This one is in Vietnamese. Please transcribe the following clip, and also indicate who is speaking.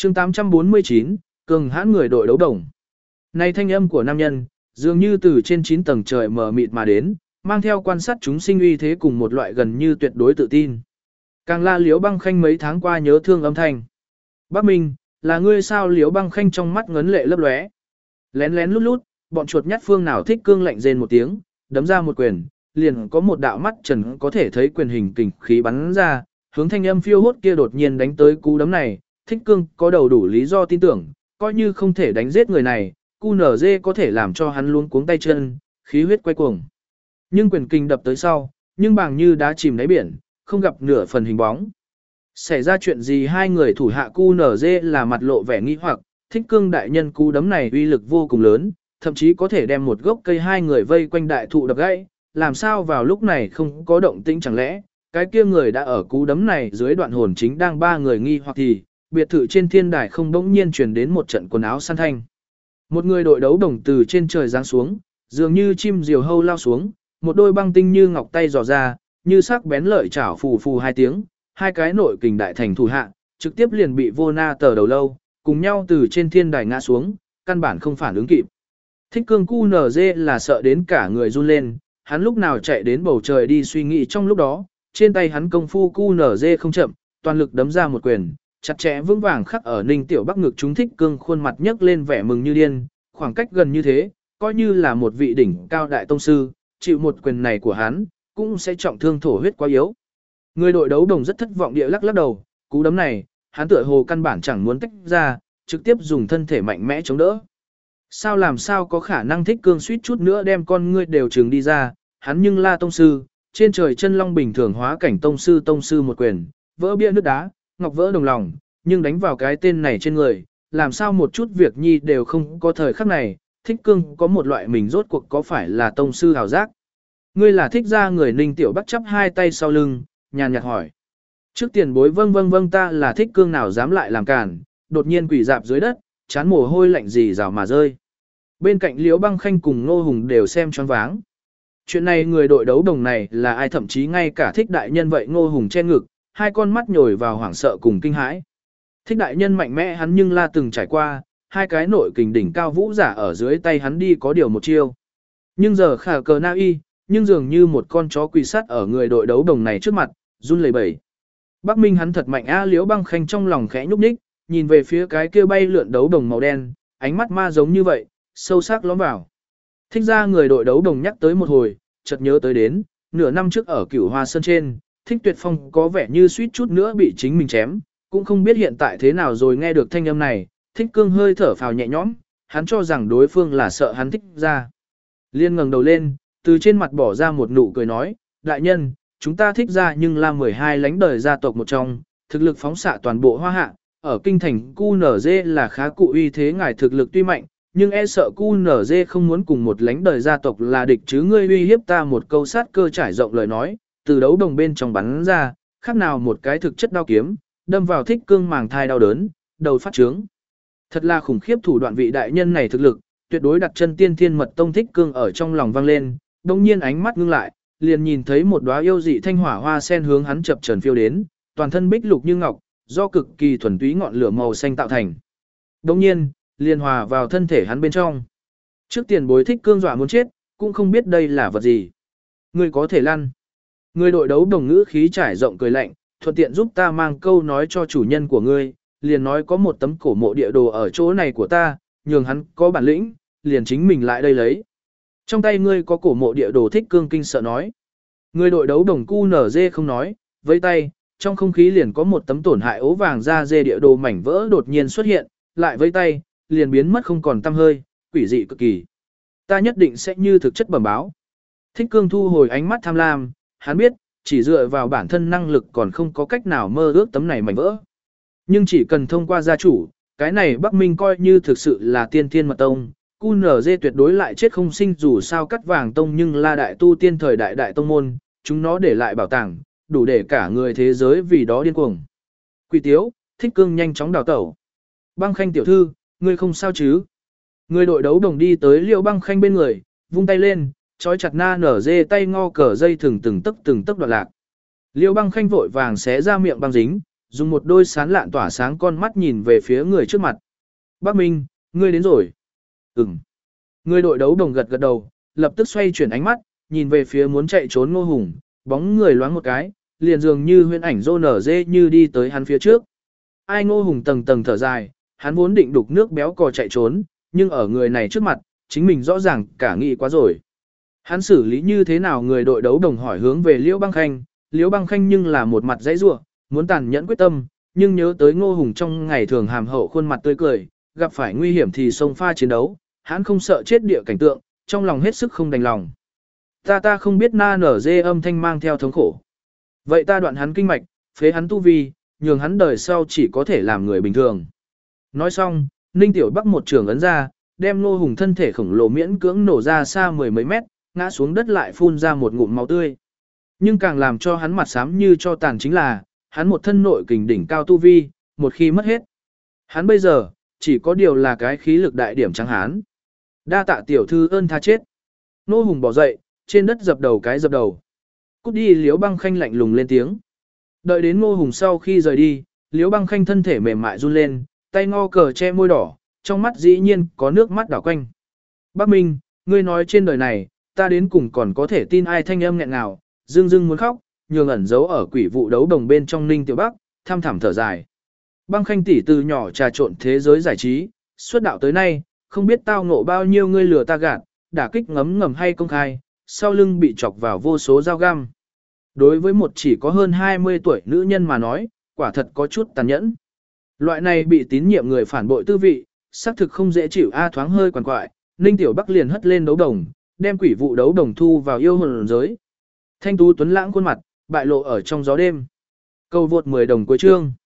Speaker 1: chương 849, cường hãn người đội đấu đồng. Này thanh âm của nam nhân, dường như từ trên 9 tầng trời mờ mịt mà đến, mang theo quan sát chúng sinh uy thế cùng một loại gần như tuyệt đối tự tin. Càng là Liễu Băng Khanh mấy tháng qua nhớ thương âm thanh. Bác Minh, là ngươi sao? Liễu Băng Khanh trong mắt ngấn lệ lấp lóe. Lén lén lút lút, bọn chuột nhắt phương nào thích cương lạnh rên một tiếng, đấm ra một quyền, liền có một đạo mắt trần có thể thấy quyền hình kình khí bắn ra, hướng thanh âm phiêu hốt kia đột nhiên đánh tới cú đấm này. Thích cương có đầu đủ lý do tin tưởng, coi như không thể đánh giết người này, QNZ có thể làm cho hắn luống cuống tay chân, khí huyết quay cuồng. Nhưng quyền kinh đập tới sau, nhưng bàng như đá chìm đáy biển, không gặp nửa phần hình bóng. Xảy ra chuyện gì? Hai người thủ hạ QNZ là mặt lộ vẻ nghi hoặc, Thích cương đại nhân cú đấm này uy lực vô cùng lớn, thậm chí có thể đem một gốc cây hai người vây quanh đại thụ đập gãy, làm sao vào lúc này không có động tĩnh? Chẳng lẽ cái kia người đã ở cú đấm này dưới đoạn hồn chính đang ba người nghi hoặc thì biệt thự trên thiên đài không bỗng nhiên truyền đến một trận quần áo săn thanh. Một người đội đấu đồng từ trên trời giáng xuống, dường như chim diều hâu lao xuống, một đôi băng tinh như ngọc tay dò ra, như sắc bén lợi chảo phù phù hai tiếng, hai cái nội kình đại thành thủ hạ, trực tiếp liền bị vô na tờ đầu lâu, cùng nhau từ trên thiên đài ngã xuống, căn bản không phản ứng kịp. Thích cương QNZ là sợ đến cả người run lên, hắn lúc nào chạy đến bầu trời đi suy nghĩ trong lúc đó, trên tay hắn công phu QNZ không chậm, toàn lực đấm ra một quyền, chặt chẽ vững vàng khắc ở Ninh Tiểu Bắc ngực. Chúng Thích cương khuôn mặt nhấc lên vẻ mừng như điên, khoảng cách gần như thế, coi như là một vị đỉnh cao đại tông sư, chịu một quyền này của hắn, cũng sẽ trọng thương thổ huyết quá yếu. Người đội đấu đồng rất thất vọng địa lắc lắc đầu, cú đấm này, hắn tựa hồ căn bản chẳng muốn tách ra, trực tiếp dùng thân thể mạnh mẽ chống đỡ. Sao làm sao có khả năng? Thích cương suýt chút nữa đem con ngươi đều trừng đi ra, hắn nhưng là tông sư, trên trời chân long bình thường hóa cảnh tông sư một quyền, vỡ bia nước đá, ngọc vỡ đồng lòng, nhưng đánh vào cái tên này trên người, làm sao một chút việc nhi đều không có. Thời khắc này, Thích cương có một loại mình rốt cuộc có phải là tông sư hào giác. Ngươi là Thích gia người? Ninh Tiểu Bắc chắp hai tay sau lưng, nhàn nhạt hỏi. Trước tiền bối. Vâng, ta là Thích cương. Nào dám lại làm cản, đột nhiên quỳ dạp dưới đất, chán mồ hôi lạnh gì rào mà rơi. Bên cạnh Liễu Băng Khanh cùng Ngô Hùng đều xem choáng váng. Chuyện này người đội đấu đồng này là ai? Thậm chí ngay cả Thích đại nhân vậy. Ngô Hùng che ngực, hai con mắt nhồi vào hoảng sợ cùng kinh hãi. Thích đại nhân mạnh mẽ, hắn nhưng là từng trải qua, hai cái nội kình đỉnh cao vũ giả ở dưới tay hắn đi có điều một chiêu. Nhưng giờ khả cờ na y, nhưng dường như một con chó quỳ sát ở người đội đấu đồng này trước mặt, run lẩy bẩy. Bắc Minh hắn thật mạnh a. Liễu Băng Khanh trong lòng khẽ nhúc nhích, nhìn về phía cái kia bay lượn đấu đồng màu đen, ánh mắt ma giống như vậy, sâu sắc lõm vào. Thích ra người đội đấu đồng nhắc tới một hồi, chợt nhớ tới đến, nửa năm trước ở Cửu Hoa Sơn trên, Thích Tuyệt Phong có vẻ như suýt chút nữa bị chính mình chém, cũng không biết hiện tại thế nào rồi. Nghe được thanh âm này, Thích cương hơi thở phào nhẹ nhõm, hắn cho rằng đối phương là sợ hắn Thích ra. Liên ngẩng đầu lên, từ trên mặt bỏ ra một nụ cười nói, đại nhân, chúng ta Thích ra nhưng là 12 lãnh đời gia tộc một trong, thực lực phóng xạ toàn bộ Hoa Hạ, ở kinh thành QNZ là khá cụ uy thế. Ngài thực lực tuy mạnh, nhưng e sợ QNZ không muốn cùng một lãnh đời gia tộc là địch chứ. Ngươi uy hiếp ta một câu sát cơ trải rộng lời nói, từ đấu đồng bên trong bắn ra, khác nào một cái thực chất đao kiếm, đâm vào Thích cương màng thai đau đớn, đầu phát trướng. Thật là khủng khiếp thủ đoạn. Vị đại nhân này thực lực, tuyệt đối đặt chân tiên thiên mật tông. Thích cương ở trong lòng vang lên, đồng nhiên ánh mắt ngưng lại, liền nhìn thấy một đóa yêu dị thanh hỏa hoa sen hướng hắn chập chờn phiêu đến, toàn thân bích lục như ngọc, do cực kỳ thuần túy ngọn lửa màu xanh tạo thành. Đồng nhiên, liền hòa vào thân thể hắn bên trong. Trước tiền bối. Thích cương dọa muốn chết, cũng không biết đây là vật gì. Ngươi có thể lăn. Người đội đấu đồng ngữ khí trải rộng cười lạnh, thuận tiện giúp ta mang câu nói cho chủ nhân của ngươi, liền nói có một tấm cổ mộ địa đồ ở chỗ này của ta, nhường hắn có bản lĩnh, liền chính mình lại đây lấy. Trong tay ngươi có cổ mộ địa đồ. Thích cương kinh sợ nói. Người đội đấu đồng QNZ không nói, với tay, trong không khí liền có một tấm tổn hại ố vàng da dê địa đồ mảnh vỡ đột nhiên xuất hiện, lại với tay, liền biến mất không còn tăm hơi, quỷ dị cực kỳ. Ta nhất định sẽ như thực chất bẩm báo. Thích cương thu hồi ánh mắt tham lam, hắn biết, chỉ dựa vào bản thân năng lực còn không có cách nào mơ ước tấm này mảnh vỡ. Nhưng chỉ cần thông qua gia chủ, cái này Bắc Minh coi như thực sự là tiên thiên mật tông, QNZ tuyệt đối lại chết không sinh. Dù sao cắt vàng tông nhưng là đại tu tiên thời đại đại tông môn, chúng nó để lại bảo tàng, đủ để cả người thế giới vì đó điên cuồng. Quỷ tiếu. Thích cương nhanh chóng đào tẩu. Băng Khanh tiểu thư, ngươi không sao chứ? Người đội đấu đồng đi tới Liễu Băng Khanh bên người, vung tay lên, trói chặt na nở dê tay ngo cờ dây thừng từng tấc đoạn lạc. Liễu Băng Khanh vội vàng xé ra miệng băng dính, dùng một đôi sán lạn tỏa sáng con mắt nhìn về phía người trước mặt. Bác Minh, ngươi đến rồi. Ừm. Người đội đấu đồng gật gật đầu, lập tức xoay chuyển ánh mắt, nhìn về phía muốn chạy trốn Ngô Hùng, bóng người loáng một cái, liền dường như huyễn ảnh rô nở dê như đi tới hắn phía trước. Ai Ngô Hùng tầng tầng thở dài, hắn vốn định đục nước béo cò chạy trốn, nhưng ở người này trước mặt, chính mình rõ ràng cả nghĩ quá rồi. Hắn xử lý như thế nào người đội đấu đồng hỏi hướng về Liễu Băng Khanh, Liễu Băng Khanh nhưng là một mặt dãy rủa, muốn tàn nhẫn quyết tâm, nhưng nhớ tới Ngô Hùng trong ngày thường hàm hậu khuôn mặt tươi cười, gặp phải nguy hiểm thì xông pha chiến đấu, hắn không sợ chết địa cảnh tượng, trong lòng hết sức không đành lòng. Ta không biết na nở dê âm thanh mang theo thống khổ. Vậy ta đoạn hắn kinh mạch, phế hắn tu vi, nhường hắn đời sau chỉ có thể làm người bình thường. Nói xong, Ninh Tiểu Bắc một trường ấn ra, đem Ngô Hùng thân thể khổng lồ miễn cưỡng nổ ra xa mười mấy mét, ngã xuống đất lại phun ra một ngụm máu tươi. Nhưng càng làm cho hắn mặt xám như cho tàn chính là, hắn một thân nội kình đỉnh cao tu vi, một khi mất hết. Hắn bây giờ, chỉ có điều là cái khí lực đại điểm trắng hán. Đa tạ tiểu thư ơn tha chết. Ngô Hùng bỏ dậy, trên đất dập đầu cái dập đầu. Cút đi. Liễu Băng Khanh lạnh lùng lên tiếng. Đợi đến Ngô Hùng sau khi rời đi, Liễu Băng Khanh thân thể mềm mại run lên, tay ngò cờ che môi đỏ, trong mắt dĩ nhiên có nước mắt đảo quanh. Bác Minh, ngươi nói trên đời này, ta đến cùng còn có thể tin ai thanh âm nghẹn nào, dưng dưng muốn khóc, nhường ẩn giấu ở quỷ vụ đấu đồng bên trong Ninh Tiểu Bắc, thăm thẳm thở dài. Băng Khanh tỷ từ nhỏ trà trộn thế giới giải trí, xuất đạo tới nay, không biết tao ngộ bao nhiêu ngươi lừa ta gạt, đả kích ngấm ngầm hay công khai, sau lưng bị chọc vào vô số dao găm. Đối với một chỉ có hơn 20 tuổi nữ nhân mà nói, quả thật có chút tàn nhẫn. Loại này bị tín nhiệm người phản bội tư vị, xác thực không dễ chịu thoáng hơi quằn quại, Ninh Tiểu Bắc liền hất lên đấu đồng, đem quỷ vụ đấu đồng thu vào yêu hồn giới. Thanh tú tuấn lãng khuôn mặt, bại lộ ở trong gió đêm. Câu vượt 10 đồng cuối chương.